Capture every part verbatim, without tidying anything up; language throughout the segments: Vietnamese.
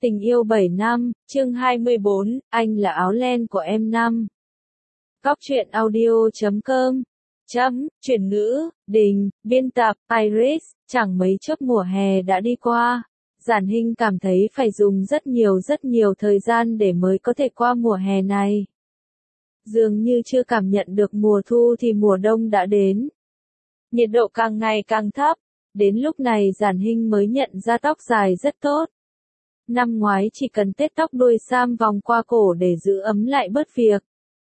Tình yêu bảy năm, chương hai mươi bốn, anh là áo len của em năm. Góc truyện audio chấm com. Chấm, chuyển ngữ, Đình, biên tập, Iris, chẳng mấy chốc mùa hè đã đi qua. Giản Hinh cảm thấy phải dùng rất nhiều rất nhiều thời gian để mới có thể qua mùa hè này. Dường như chưa cảm nhận được mùa thu thì mùa đông đã đến. Nhiệt độ càng ngày càng thấp, đến lúc này Giản Hinh mới nhận ra tóc dài rất tốt. Năm ngoái chỉ cần tết tóc đuôi sam vòng qua cổ để giữ ấm lại bớt việc.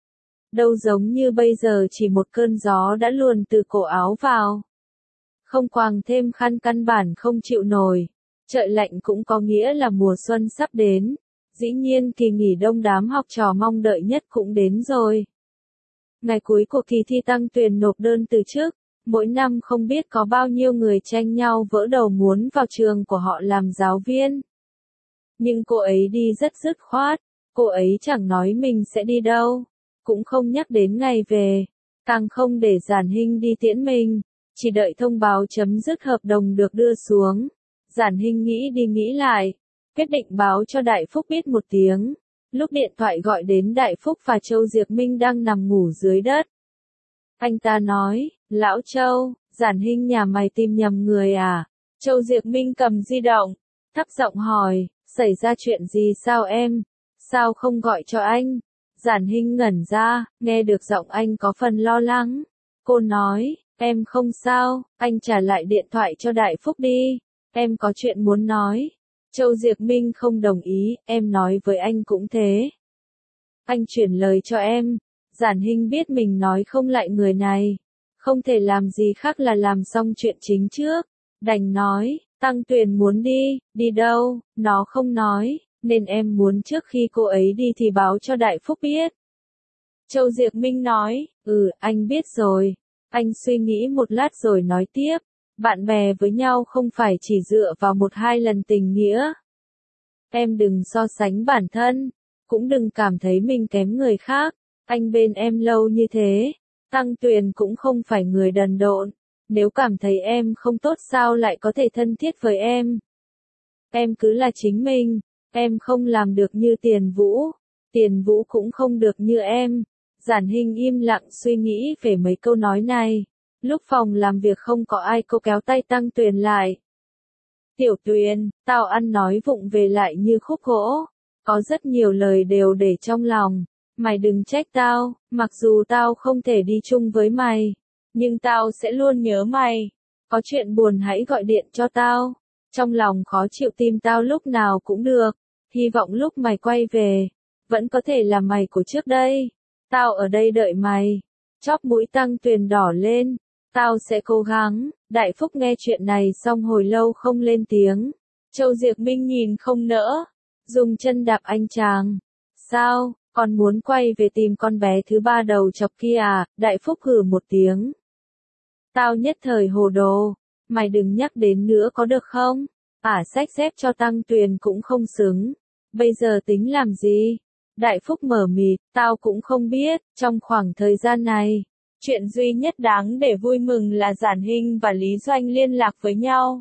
Đâu giống như bây giờ chỉ một cơn gió đã luồn từ cổ áo vào. Không quàng thêm khăn căn bản không chịu nổi. Trời lạnh cũng có nghĩa là mùa xuân sắp đến. Dĩ nhiên kỳ nghỉ đông đám học trò mong đợi nhất cũng đến rồi. Ngày cuối của kỳ thi Tăng Tuyền nộp đơn từ chức. Mỗi năm không biết có bao nhiêu người tranh nhau vỡ đầu muốn vào trường của họ làm giáo viên. Nhưng cô ấy đi rất dứt khoát, cô ấy chẳng nói mình sẽ đi đâu, cũng không nhắc đến ngày về, càng không để Giản Hinh đi tiễn mình, chỉ đợi thông báo chấm dứt hợp đồng được đưa xuống. Giản Hinh nghĩ đi nghĩ lại, quyết định báo cho Đại Phúc biết một tiếng. Lúc điện thoại gọi đến Đại Phúc và Châu Diệc Minh đang nằm ngủ dưới đất. Anh ta nói, Lão Châu, Giản Hinh nhà mày tìm nhầm người à? Châu Diệc Minh cầm di động, thấp giọng hỏi, xảy ra chuyện gì sao em? Sao không gọi cho anh? Giản Hinh ngẩn ra, nghe được giọng anh có phần lo lắng. Cô nói, em không sao, anh trả lại điện thoại cho Đại Phúc đi, em có chuyện muốn nói. Châu Diệc Minh không đồng ý, em nói với anh cũng thế. Anh chuyển lời cho em. Giản Hinh biết mình nói không lại người này, không thể làm gì khác là làm xong chuyện chính trước, đành nói, Tăng Tuyền muốn đi, đi đâu, nó không nói, nên em muốn trước khi cô ấy đi thì báo cho Đại Phúc biết. Châu Diệc Minh nói, ừ, anh biết rồi. Anh suy nghĩ một lát rồi nói tiếp, bạn bè với nhau không phải chỉ dựa vào một hai lần tình nghĩa. Em đừng so sánh bản thân, cũng đừng cảm thấy mình kém người khác. Anh bên em lâu như thế, Tăng Tuyền cũng không phải người đần độn, nếu cảm thấy em không tốt sao lại có thể thân thiết với em. Em cứ là chính mình, em không làm được như Tiền Vũ, Tiền Vũ cũng không được như em. Giản Hinh im lặng suy nghĩ về mấy câu nói này, lúc phòng làm việc không có ai, cô kéo tay Tăng Tuyền lại. Tiểu Tuyền, tao ăn nói vụng về lại như khúc gỗ, có rất nhiều lời đều để trong lòng. Mày đừng trách tao, mặc dù tao không thể đi chung với mày, nhưng tao sẽ luôn nhớ mày. Có chuyện buồn hãy gọi điện cho tao. Trong lòng khó chịu tìm tao lúc nào cũng được. Hy vọng lúc mày quay về, vẫn có thể là mày của trước đây. Tao ở đây đợi mày. Chóp mũi Tăng Tuyền đỏ lên. Tao sẽ cố gắng. Đại Phúc nghe chuyện này xong hồi lâu không lên tiếng. Châu Diệc Minh nhìn không nỡ, dùng chân đạp anh chàng. Sao? Còn muốn quay về tìm con bé thứ ba đầu chọc kia à? Đại Phúc hừ một tiếng. Tao nhất thời hồ đồ, mày đừng nhắc đến nữa có được không? À xách xếp cho Tăng Tuyền cũng không xứng. Bây giờ tính làm gì? Đại Phúc mở mịt, tao cũng không biết, trong khoảng thời gian này, chuyện duy nhất đáng để vui mừng là Giản Hinh và Lý Doanh liên lạc với nhau.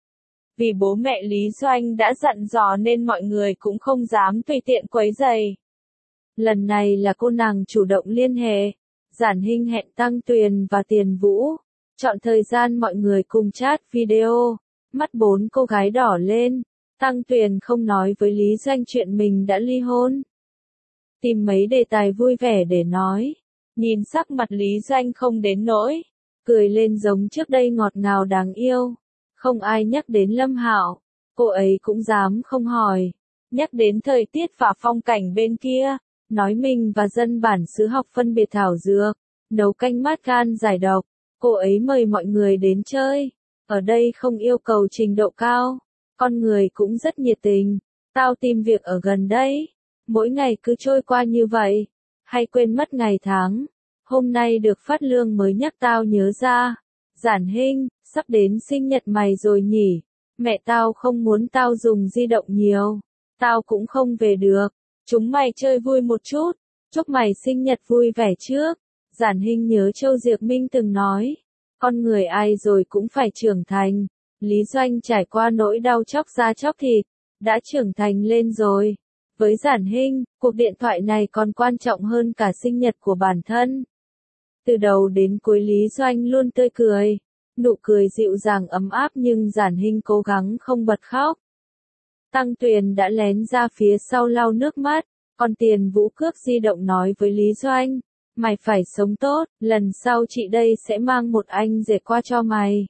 Vì bố mẹ Lý Doanh đã dặn dò nên mọi người cũng không dám tùy tiện quấy rầy. Lần này là cô nàng chủ động liên hệ. Giản Hinh hẹn Tăng Tuyền và Tiền Vũ. Chọn thời gian mọi người cùng chat video. Mắt bốn cô gái đỏ lên. Tăng Tuyền không nói với Lý Doanh chuyện mình đã ly hôn. Tìm mấy đề tài vui vẻ để nói. Nhìn sắc mặt Lý Doanh không đến nỗi. Cười lên giống trước đây ngọt ngào đáng yêu. Không ai nhắc đến Lâm Hạo. Cô ấy cũng dám không hỏi. Nhắc đến thời tiết và phong cảnh bên kia. Nói mình và dân bản xứ học phân biệt thảo dược, nấu canh mát gan giải độc. Cô ấy mời mọi người đến chơi. Ở đây không yêu cầu trình độ cao, con người cũng rất nhiệt tình. Tao tìm việc ở gần đây, mỗi ngày cứ trôi qua như vậy, hay quên mất ngày tháng. Hôm nay được phát lương mới nhắc tao nhớ ra. Giản Hinh, sắp đến sinh nhật mày rồi nhỉ? Mẹ tao không muốn tao dùng di động nhiều, tao cũng không về được. Chúng mày chơi vui một chút, chúc mày sinh nhật vui vẻ trước. Giản Hinh nhớ Châu Diệc Minh từng nói, con người ai rồi cũng phải trưởng thành. Lý Doanh trải qua nỗi đau chóc da chóc thịt, đã trưởng thành lên rồi. Với Giản Hinh, cuộc điện thoại này còn quan trọng hơn cả sinh nhật của bản thân. Từ đầu đến cuối Lý Doanh luôn tươi cười, nụ cười dịu dàng ấm áp nhưng Giản Hinh cố gắng không bật khóc. Tăng Tuyền đã lén ra phía sau lau nước mắt, còn Tiền Vũ cướp di động nói với Lý Doanh, mày phải sống tốt, lần sau chị đây sẽ mang một anh rể qua cho mày.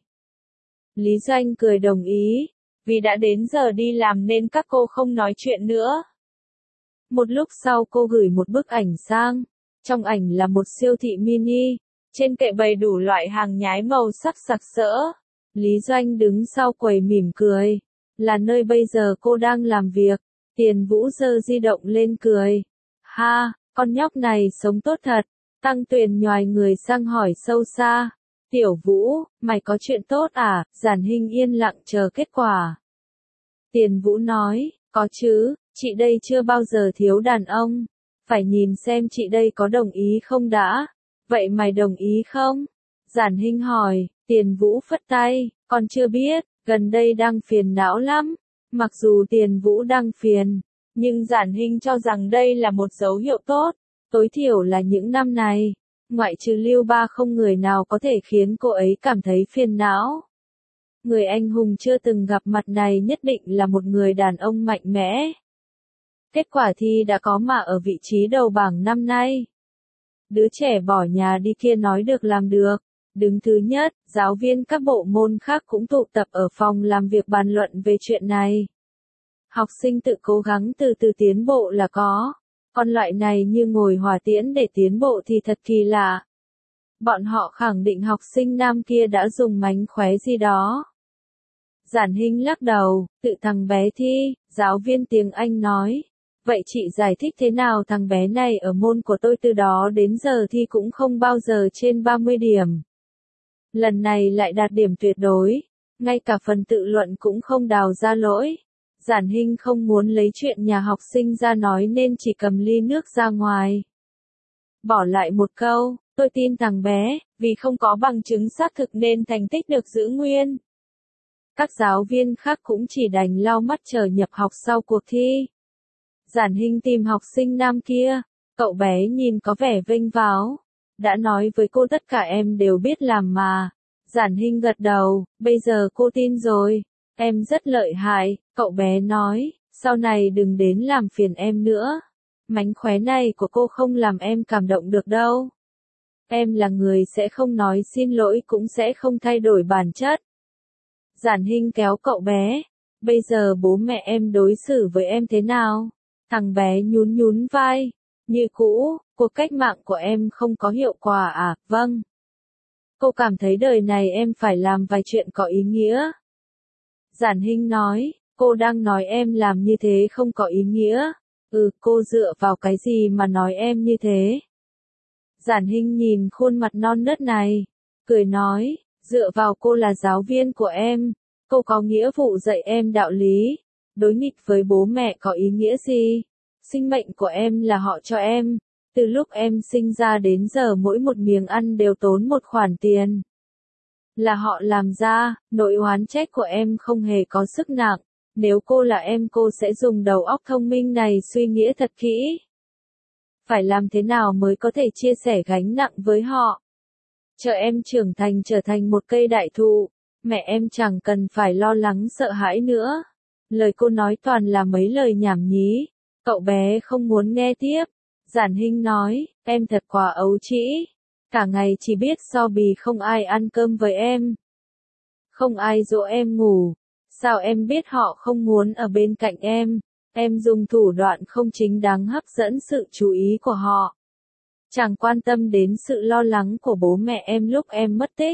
Lý Doanh cười đồng ý, vì đã đến giờ đi làm nên các cô không nói chuyện nữa. Một lúc sau cô gửi một bức ảnh sang, trong ảnh là một siêu thị mini, trên kệ bày đủ loại hàng nhái màu sắc sặc sỡ. Lý Doanh đứng sau quầy mỉm cười, là nơi bây giờ cô đang làm việc. Tiền Vũ giơ di động lên cười, ha, con nhóc này sống tốt thật. Tăng Tuyền nhoài người sang hỏi sâu xa, Tiểu Vũ, mày có chuyện tốt à? Giản Hinh yên lặng chờ kết quả. Tiền Vũ nói, có chứ, chị đây chưa bao giờ thiếu đàn ông, phải nhìn xem chị đây có đồng ý không đã. Vậy mày đồng ý không? Giản Hinh hỏi. Tiền Vũ phất tay, con chưa biết, gần đây đang phiền não lắm. Mặc dù Tiền Vũ đang phiền, nhưng Giản Hinh cho rằng đây là một dấu hiệu tốt, tối thiểu là những năm này, ngoại trừ Lưu Ba không người nào có thể khiến cô ấy cảm thấy phiền não. Người anh hùng chưa từng gặp mặt này nhất định là một người đàn ông mạnh mẽ. Kết quả thi đã có mà ở vị trí đầu bảng năm nay. Đứa trẻ bỏ nhà đi kia nói được làm được. Đứng thứ nhất, giáo viên các bộ môn khác cũng tụ tập ở phòng làm việc bàn luận về chuyện này. Học sinh tự cố gắng từ từ tiến bộ là có. Còn loại này như ngồi hỏa tiễn để tiến bộ thì thật kỳ lạ. Bọn họ khẳng định học sinh nam kia đã dùng mánh khóe gì đó. Giản Hinh lắc đầu, tự thằng bé thi, giáo viên tiếng Anh nói. Vậy chị giải thích thế nào thằng bé này ở môn của tôi từ đó đến giờ thi cũng không bao giờ trên ba mươi điểm. Lần này lại đạt điểm tuyệt đối, ngay cả phần tự luận cũng không đào ra lỗi. Giản Hinh không muốn lấy chuyện nhà học sinh ra nói nên chỉ cầm ly nước ra ngoài. Bỏ lại một câu, tôi tin thằng bé, vì không có bằng chứng xác thực nên thành tích được giữ nguyên. Các giáo viên khác cũng chỉ đành lau mắt chờ nhập học sau cuộc thi. Giản Hinh tìm học sinh nam kia, cậu bé nhìn có vẻ vênh váo. Đã nói với cô tất cả em đều biết làm mà. Giản Hinh gật đầu, bây giờ cô tin rồi. Em rất lợi hại, cậu bé nói, sau này đừng đến làm phiền em nữa. Mánh khóe này của cô không làm em cảm động được đâu. Em là người sẽ không nói xin lỗi cũng sẽ không thay đổi bản chất. Giản Hinh kéo cậu bé, bây giờ bố mẹ em đối xử với em thế nào? Thằng bé nhún nhún vai, như cũ, cuộc cách mạng của em không có hiệu quả à? Vâng. Cô cảm thấy đời này em phải làm vài chuyện có ý nghĩa. Giản Hinh nói, cô đang nói em làm như thế không có ý nghĩa. Ừ, cô dựa vào cái gì mà nói em như thế? Giản Hinh nhìn khuôn mặt non nớt này, cười nói, dựa vào cô là giáo viên của em, cô có nghĩa vụ dạy em đạo lý. Đối nghịch với bố mẹ có ý nghĩa gì? Sinh mệnh của em là họ cho em. Từ lúc em sinh ra đến giờ mỗi một miếng ăn đều tốn một khoản tiền. Là họ làm ra, nỗi oán trách của em không hề có sức nặng. Nếu cô là em cô sẽ dùng đầu óc thông minh này suy nghĩ thật kỹ. Phải làm thế nào mới có thể chia sẻ gánh nặng với họ? Chờ em trưởng thành trở thành một cây đại thụ, mẹ em chẳng cần phải lo lắng sợ hãi nữa. Lời cô nói toàn là mấy lời nhảm nhí. Cậu bé không muốn nghe tiếp. Giản Hinh nói, em thật quá ấu trĩ. Cả ngày chỉ biết so bì không ai ăn cơm với em. Không ai dỗ em ngủ. Sao em biết họ không muốn ở bên cạnh em? Em dùng thủ đoạn không chính đáng hấp dẫn sự chú ý của họ. Chẳng quan tâm đến sự lo lắng của bố mẹ em lúc em mất tích.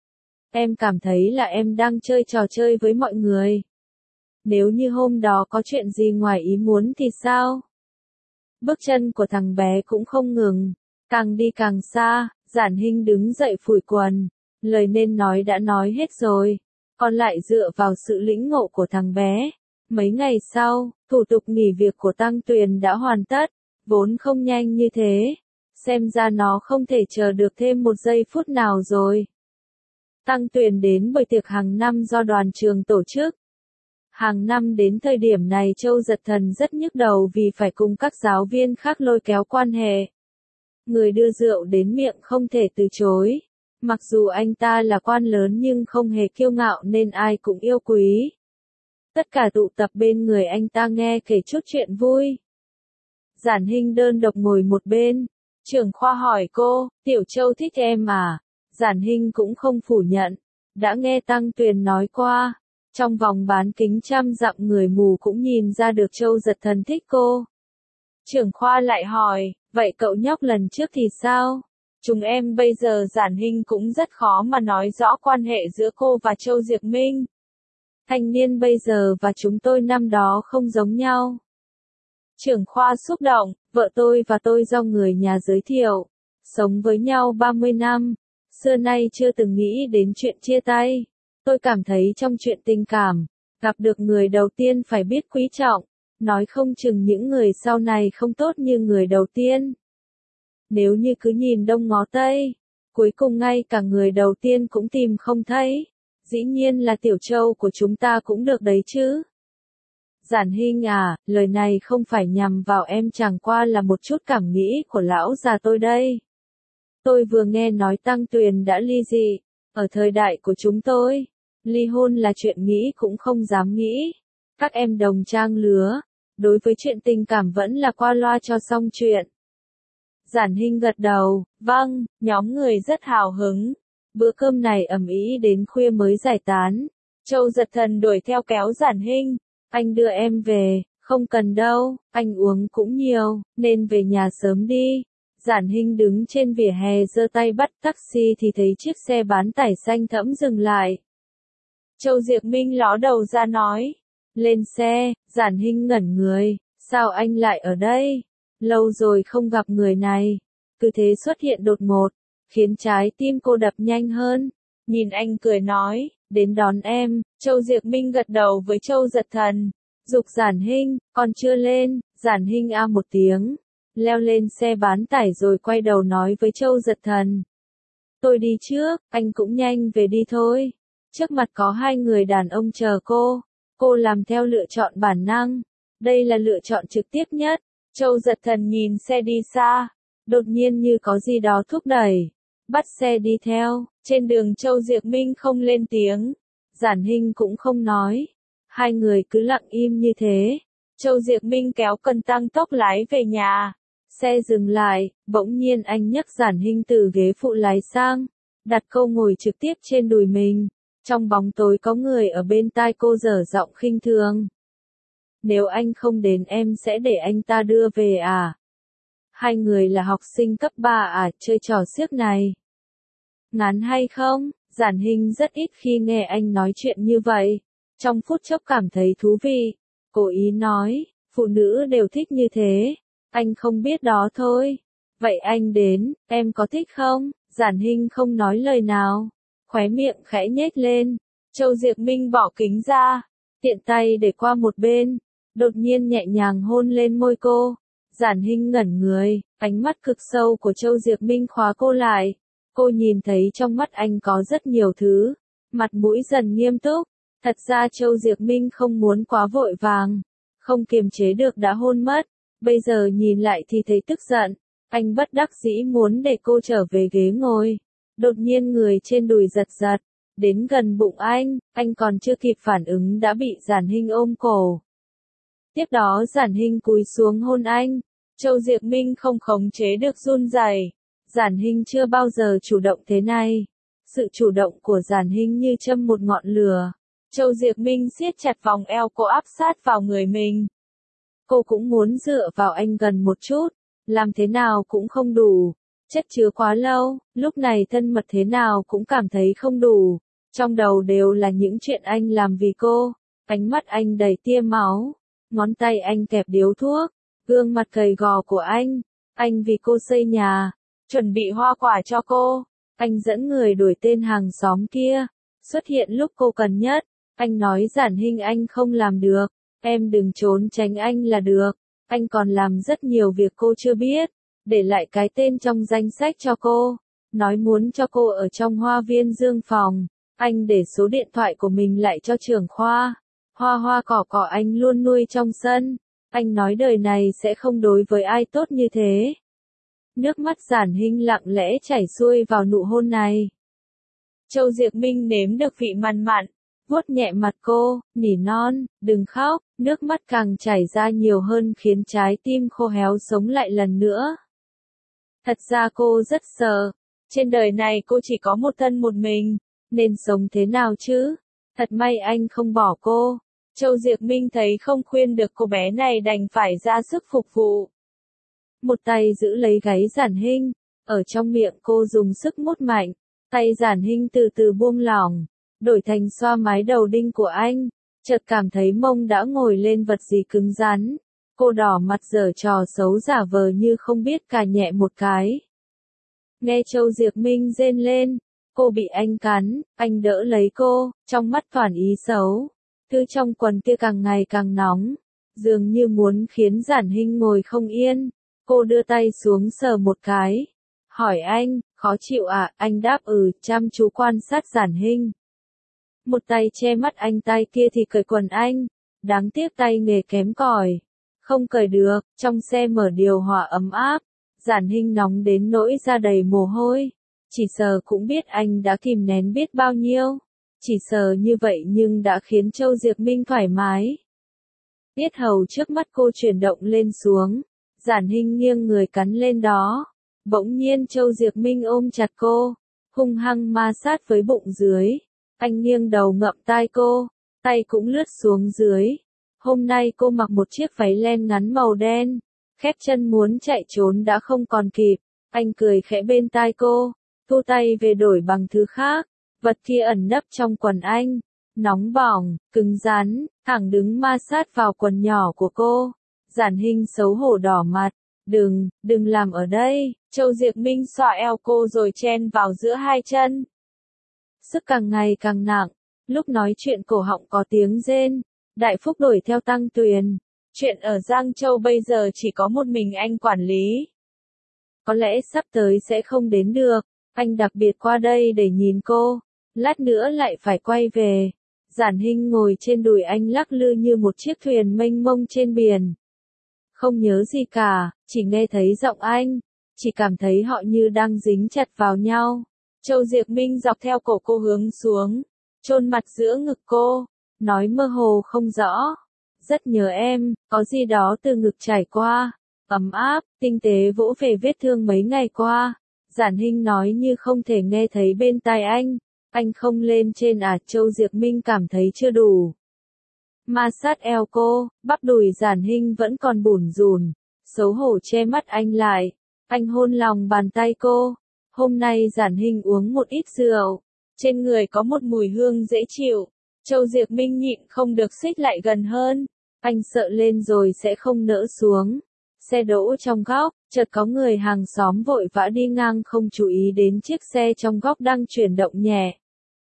Em cảm thấy là em đang chơi trò chơi với mọi người. Nếu như hôm đó có chuyện gì ngoài ý muốn thì sao? Bước chân của thằng bé cũng không ngừng, càng đi càng xa. Giản Hinh đứng dậy phủi quần, lời nên nói đã nói hết rồi, còn lại dựa vào sự lĩnh ngộ của thằng bé. Mấy ngày sau, thủ tục nghỉ việc của Tăng Tuyền đã hoàn tất, vốn không nhanh như thế, xem ra nó không thể chờ được thêm một giây phút nào rồi. Tăng Tuyền đến buổi tiệc hàng năm do đoàn trường tổ chức. Hàng năm đến thời điểm này Châu Giật Thần rất nhức đầu vì phải cùng các giáo viên khác lôi kéo quan hệ. Người đưa rượu đến miệng không thể từ chối. Mặc dù anh ta là quan lớn nhưng không hề kiêu ngạo nên ai cũng yêu quý. Tất cả tụ tập bên người anh ta nghe kể chút chuyện vui. Giản Hinh đơn độc ngồi một bên. Trưởng khoa hỏi cô, Tiểu Châu thích em à? Giản Hinh cũng không phủ nhận. Đã nghe Tăng Tuyền nói qua. Trong vòng bán kính trăm dặm người mù cũng nhìn ra được Châu Giật Thần thích cô. Trưởng khoa lại hỏi, vậy cậu nhóc lần trước thì sao? Chúng em bây giờ Giản Hinh cũng rất khó mà nói rõ quan hệ giữa cô và Châu Diệc Minh. Thanh niên bây giờ và chúng tôi năm đó không giống nhau. Trưởng khoa xúc động, vợ tôi và tôi do người nhà giới thiệu. Sống với nhau ba mươi năm, xưa nay chưa từng nghĩ đến chuyện chia tay. Tôi cảm thấy trong chuyện tình cảm, gặp được người đầu tiên phải biết quý trọng, nói không chừng những người sau này không tốt như người đầu tiên. Nếu như cứ nhìn đông ngó tây, cuối cùng ngay cả người đầu tiên cũng tìm không thấy, dĩ nhiên là Tiểu Châu của chúng ta cũng được đấy chứ. Giản Hinh à, lời này không phải nhằm vào em, chẳng qua là một chút cảm nghĩ của lão già tôi đây. Tôi vừa nghe nói Tăng Tuyền đã ly dị, ở thời đại của chúng tôi, ly hôn là chuyện nghĩ cũng không dám nghĩ. Các em đồng trang lứa, đối với chuyện tình cảm vẫn là qua loa cho xong chuyện. Giản Hinh gật đầu, vâng, nhóm người rất hào hứng. Bữa cơm này ầm ĩ đến khuya mới giải tán. Châu Giật Thần đuổi theo kéo Giản Hinh, anh đưa em về, không cần đâu, anh uống cũng nhiều, nên về nhà sớm đi. Giản Hinh đứng trên vỉa hè giơ tay bắt taxi thì thấy chiếc xe bán tải xanh thẫm dừng lại. Châu Diệc Minh ló đầu ra nói, lên xe. Giản Hinh ngẩn người, sao anh lại ở đây? Lâu rồi không gặp người này. Cứ thế xuất hiện đột ngột, khiến trái tim cô đập nhanh hơn. Nhìn anh cười nói, đến đón em. Châu Diệc Minh gật đầu với Châu Giật Thần, giục Giản Hinh, còn chưa lên. Giản Hinh a một tiếng, leo lên xe bán tải rồi quay đầu nói với Châu Giật Thần, tôi đi trước, anh cũng nhanh về đi thôi. Trước mặt có hai người đàn ông chờ cô, cô làm theo lựa chọn bản năng, đây là lựa chọn trực tiếp nhất. Châu Giật Thần nhìn xe đi xa, đột nhiên như có gì đó thúc đẩy, bắt xe đi theo. Trên đường Châu Diệc Minh không lên tiếng, Giản Hinh cũng không nói, hai người cứ lặng im như thế. Châu Diệc Minh kéo cần tăng tốc lái về nhà. Xe dừng lại, bỗng nhiên anh nhấc Giản Hinh từ ghế phụ lái sang, đặt cô ngồi trực tiếp trên đùi mình. Trong bóng tối có người ở bên tai cô dở giọng khinh thường. Nếu anh không đến em sẽ để anh ta đưa về à? Hai người là học sinh cấp ba à, chơi trò xiếc này. Ngán hay không? Giản Hinh rất ít khi nghe anh nói chuyện như vậy. Trong phút chốc cảm thấy thú vị. Cố ý nói, phụ nữ đều thích như thế. Anh không biết đó thôi. Vậy anh đến, em có thích không? Giản Hinh không nói lời nào, khóe miệng khẽ nhếch lên. Châu Diệc Minh bỏ kính ra, tiện tay để qua một bên, đột nhiên nhẹ nhàng hôn lên môi cô. Giản Hinh ngẩn người, ánh mắt cực sâu của Châu Diệc Minh khóa cô lại. Cô nhìn thấy trong mắt anh có rất nhiều thứ, mặt mũi dần nghiêm túc. Thật ra Châu Diệc Minh không muốn quá vội vàng, không kiềm chế được đã hôn mất. Bây giờ nhìn lại thì thấy tức giận, anh bất đắc dĩ muốn để cô trở về ghế ngồi. Đột nhiên người trên đùi giật giật, đến gần bụng anh, anh còn chưa kịp phản ứng đã bị Giản Hinh ôm cổ. Tiếp đó Giản Hinh cúi xuống hôn anh, Châu Diệc Minh không khống chế được run rẩy. Giản Hinh chưa bao giờ chủ động thế này. Sự chủ động của Giản Hinh như châm một ngọn lửa. Châu Diệc Minh siết chặt vòng eo cô áp sát vào người mình. Cô cũng muốn dựa vào anh gần một chút, làm thế nào cũng không đủ. Chất chứa quá lâu, lúc này thân mật thế nào cũng cảm thấy không đủ. Trong đầu đều là những chuyện anh làm vì cô. Ánh mắt anh đầy tia máu, ngón tay anh kẹp điếu thuốc, gương mặt gầy gò của anh. Anh vì cô xây nhà, chuẩn bị hoa quả cho cô. Anh dẫn người đuổi tên hàng xóm kia, xuất hiện lúc cô cần nhất. Anh nói Giản Hinh anh không làm được, em đừng trốn tránh anh là được. Anh còn làm rất nhiều việc cô chưa biết, để lại cái tên trong danh sách cho cô, nói muốn cho cô ở trong hoa viên Dương Phòng. Anh để số điện thoại của mình lại cho trưởng khoa, Hoa hoa cỏ cỏ anh luôn nuôi trong sân. Anh nói đời này sẽ không đối với ai tốt như thế. Nước mắt Giản Hinh lặng lẽ chảy xuôi vào nụ hôn này. Châu Diệc Minh nếm được vị mặn mặn, vuốt nhẹ mặt cô, nỉ non, đừng khóc, nước mắt càng chảy ra nhiều hơn khiến trái tim khô héo sống lại lần nữa. Thật ra cô rất sợ, trên đời này cô chỉ có một thân một mình, nên sống thế nào chứ? Thật may anh không bỏ cô. Châu Diệc Minh thấy không khuyên được cô bé này đành phải ra sức phục vụ. Một tay giữ lấy gáy Giản Hinh, ở trong miệng cô dùng sức mút mạnh, tay Giản Hinh từ từ buông lỏng, đổi thành xoa mái đầu đinh của anh, chợt cảm thấy mông đã ngồi lên vật gì cứng rắn. Cô đỏ mặt giở trò xấu giả vờ như không biết cà nhẹ một cái. Nghe Châu Diệc Minh rên lên, cô bị anh cắn, anh đỡ lấy cô, trong mắt toàn ý xấu. Thứ trong quần kia càng ngày càng nóng, dường như muốn khiến Giản Hinh ngồi không yên. Cô đưa tay xuống sờ một cái, hỏi anh, khó chịu à? Anh đáp ừ, chăm chú quan sát Giản Hinh. Một tay che mắt anh, tay kia thì cởi quần anh, đáng tiếc tay nghề kém cỏi, không cởi được. Trong xe mở điều hòa ấm áp, Giản Hinh nóng đến nỗi da đầy mồ hôi, chỉ sờ cũng biết anh đã kìm nén biết bao nhiêu. Chỉ sờ như vậy nhưng đã khiến Châu Diệc Minh thoải mái. Yết hầu trước mắt cô chuyển động lên xuống, Giản Hinh nghiêng người cắn lên đó. Bỗng nhiên Châu Diệc Minh ôm chặt cô, hung hăng ma sát với bụng dưới. Anh nghiêng đầu ngậm tai cô, tay cũng lướt xuống dưới. Hôm nay cô mặc một chiếc váy len ngắn màu đen, khép chân muốn chạy trốn đã không còn kịp. Anh cười khẽ bên tai cô, thu tay về đổi bằng thứ khác. Vật kia ẩn nấp trong quần anh, nóng bỏng, cứng rắn, thẳng đứng ma sát vào quần nhỏ của cô. Giản Hinh xấu hổ đỏ mặt, đừng, đừng làm ở đây. Châu Diệc Minh xoa eo cô rồi chen vào giữa hai chân. Sức càng ngày càng nặng, lúc nói chuyện cổ họng có tiếng rên. Đại Phúc đuổi theo Tăng Tuyền. Chuyện ở Giang Châu bây giờ chỉ có một mình anh quản lý. Có lẽ sắp tới sẽ không đến được, anh đặc biệt qua đây để nhìn cô. Lát nữa lại phải quay về. Giản Hinh ngồi trên đùi anh lắc lư như một chiếc thuyền mênh mông trên biển. Không nhớ gì cả, chỉ nghe thấy giọng anh, chỉ cảm thấy họ như đang dính chặt vào nhau. Châu Diệc Minh dọc theo cổ cô hướng xuống, chôn mặt giữa ngực cô, nói mơ hồ không rõ. Rất nhớ em, có gì đó từ ngực trải qua, ấm áp, tinh tế vỗ về vết thương mấy ngày qua. Giản Hinh nói như không thể nghe thấy bên tai anh. Anh không lên trên à? Châu Diệc Minh cảm thấy chưa đủ. Ma sát eo cô, bắp đùi Giản Hinh vẫn còn bủn rủn, xấu hổ che mắt anh lại. Anh hôn lòng bàn tay cô. Hôm nay Giản Hinh uống một ít rượu, trên người có một mùi hương dễ chịu. Châu Diệc Minh nhịn không được xích lại gần hơn. Anh sợ lên rồi sẽ không nỡ xuống. Xe đỗ trong góc, chợt có người hàng xóm vội vã đi ngang không chú ý đến chiếc xe trong góc đang chuyển động nhẹ.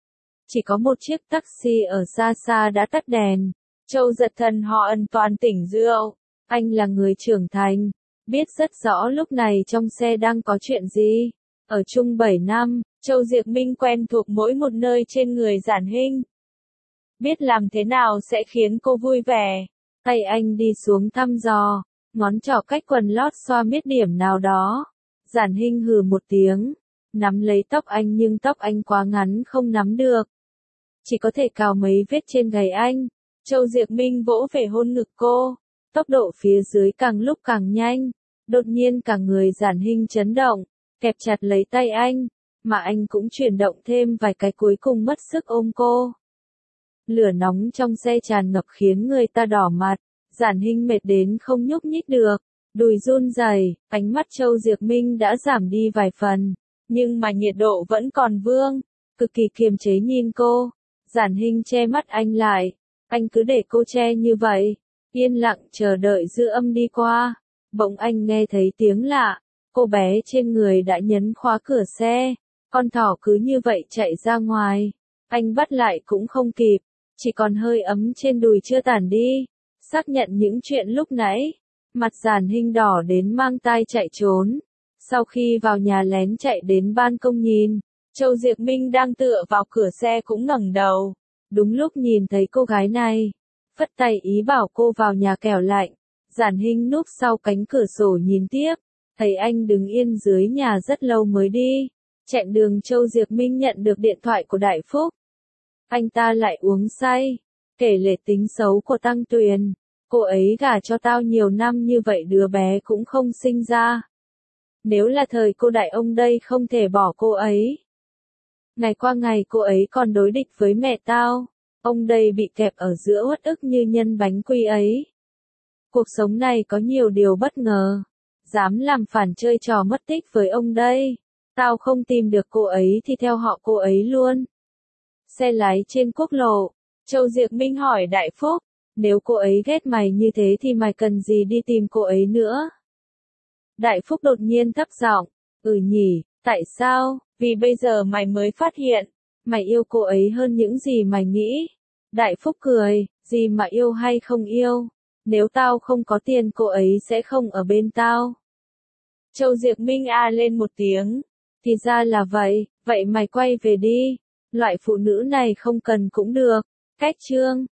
Chỉ có một chiếc taxi ở xa xa đã tắt đèn. Châu giật thần họ ẩn toàn tỉnh rượu. Anh là người trưởng thành, biết rất rõ lúc này trong xe đang có chuyện gì. Ở chung bảy năm, Châu Diệc Minh quen thuộc mỗi một nơi trên người Giản Hinh. Biết làm thế nào sẽ khiến cô vui vẻ. Tay anh đi xuống thăm dò, ngón trỏ cách quần lót xoa miết điểm nào đó. Giản Hinh hừ một tiếng, nắm lấy tóc anh nhưng tóc anh quá ngắn không nắm được. Chỉ có thể cào mấy vết trên gáy anh. Châu Diệc Minh vỗ về hôn ngực cô. Tốc độ phía dưới càng lúc càng nhanh. Đột nhiên cả người Giản Hinh chấn động, kẹp chặt lấy tay anh, mà anh cũng chuyển động thêm vài cái cuối cùng mất sức ôm cô. Lửa nóng trong xe tràn ngập khiến người ta đỏ mặt. Giản Hinh mệt đến không nhúc nhích được, đùi run rẩy, ánh mắt Châu Diệc Minh đã giảm đi vài phần, nhưng mà nhiệt độ vẫn còn vương, cực kỳ kiềm chế nhìn cô. Giản Hinh che mắt anh lại, anh cứ để cô che như vậy, yên lặng chờ đợi dư âm đi qua. Bỗng anh nghe thấy tiếng lạ, cô bé trên người đã nhấn khóa cửa xe, con thỏ cứ như vậy chạy ra ngoài. Anh bắt lại cũng không kịp, chỉ còn hơi ấm trên đùi chưa tản đi. Xác nhận những chuyện lúc nãy, mặt Giản Hinh đỏ đến mang tai chạy trốn. Sau khi vào nhà lén chạy đến ban công nhìn, Châu Diệc Minh đang tựa vào cửa xe cũng ngẩng đầu. Đúng lúc nhìn thấy cô gái này, phất tay ý bảo cô vào nhà kẻo lạnh. Giản Hinh núp sau cánh cửa sổ nhìn tiếp, thấy anh đứng yên dưới nhà rất lâu mới đi. Chẹn đường Châu Diệc Minh nhận được điện thoại của Đại Phúc. Anh ta lại uống say, kể lể tính xấu của Tăng Tuyền. Cô ấy gả cho tao nhiều năm như vậy đứa bé cũng không sinh ra. Nếu là thời cô đại ông đây không thể bỏ cô ấy. Ngày qua ngày cô ấy còn đối địch với mẹ tao. Ông đây bị kẹp ở giữa uất ức như nhân bánh quy ấy. Cuộc sống này có nhiều điều bất ngờ. Dám làm phản chơi trò mất tích với ông đây. Tao không tìm được cô ấy thì theo họ cô ấy luôn. Xe lái trên quốc lộ. Châu Diệc Minh hỏi Đại Phúc. Nếu cô ấy ghét mày như thế thì mày cần gì đi tìm cô ấy nữa? Đại Phúc đột nhiên thấp giọng. Ừ nhỉ, tại sao? Vì bây giờ mày mới phát hiện. Mày yêu cô ấy hơn những gì mày nghĩ. Đại Phúc cười. Gì mà yêu hay không yêu? Nếu tao không có tiền cô ấy sẽ không ở bên tao. Châu Diệc Minh a lên một tiếng. Thì ra là vậy, vậy mày quay về đi. Loại phụ nữ này không cần cũng được. Cách chương.